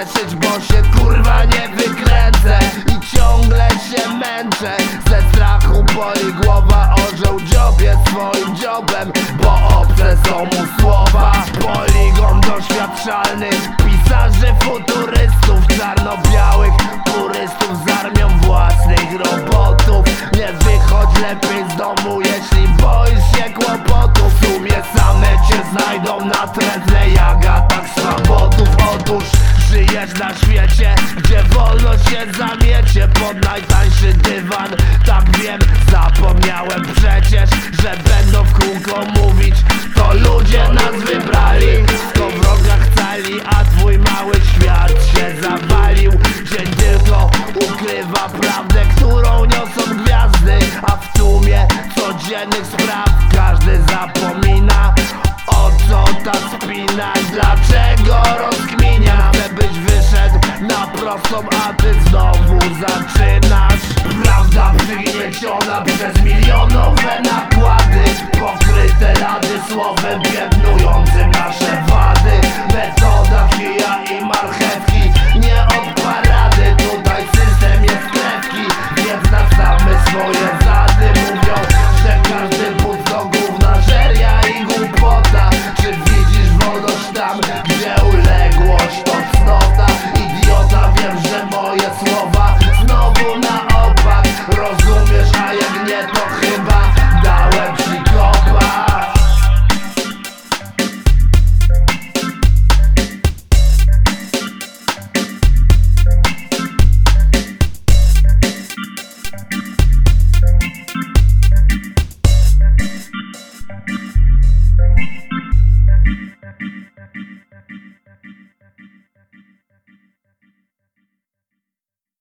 cieszyć, bo się kurwa nie wykręcę i ciągle się męczę. Ze strachu boli głowa, orzeł dziobie swoim dziobem, bo obce są mu słowa. Poligon doświadczalnych pisarzy, futurystów, czarno-białych purystów z armią własnych robotów. Nie wychodź lepiej z domu, jeśli boisz się kłopotów. W sumie same cię znajdą na tle jak atak swobodów. Otóż żyjesz na świecie, gdzie wolność się zamiecie pod najtańszy dywan. Tak wiem, zapomniałem przecież, że będą w kółko mówić: to ludzie nas wybrali, to wroga chceli, a twój mały świat się zawalił. Dzień tylko ukrywa prawdę, którą niosą gwiazdy, a w tłumie codziennych spraw każdy zapomina. O co ta spina? Dlaczego rozkminiam? Chcę byś wyszedł na prostą, a ty znowu zaczynasz. Prawda przygnieciona przez milionowe nakłady, pokryte lady słowem piętnującym nasze wady. Metoda kija i marchewki, nie od parady. Tutaj system jest krewki, więc nastawmy swoje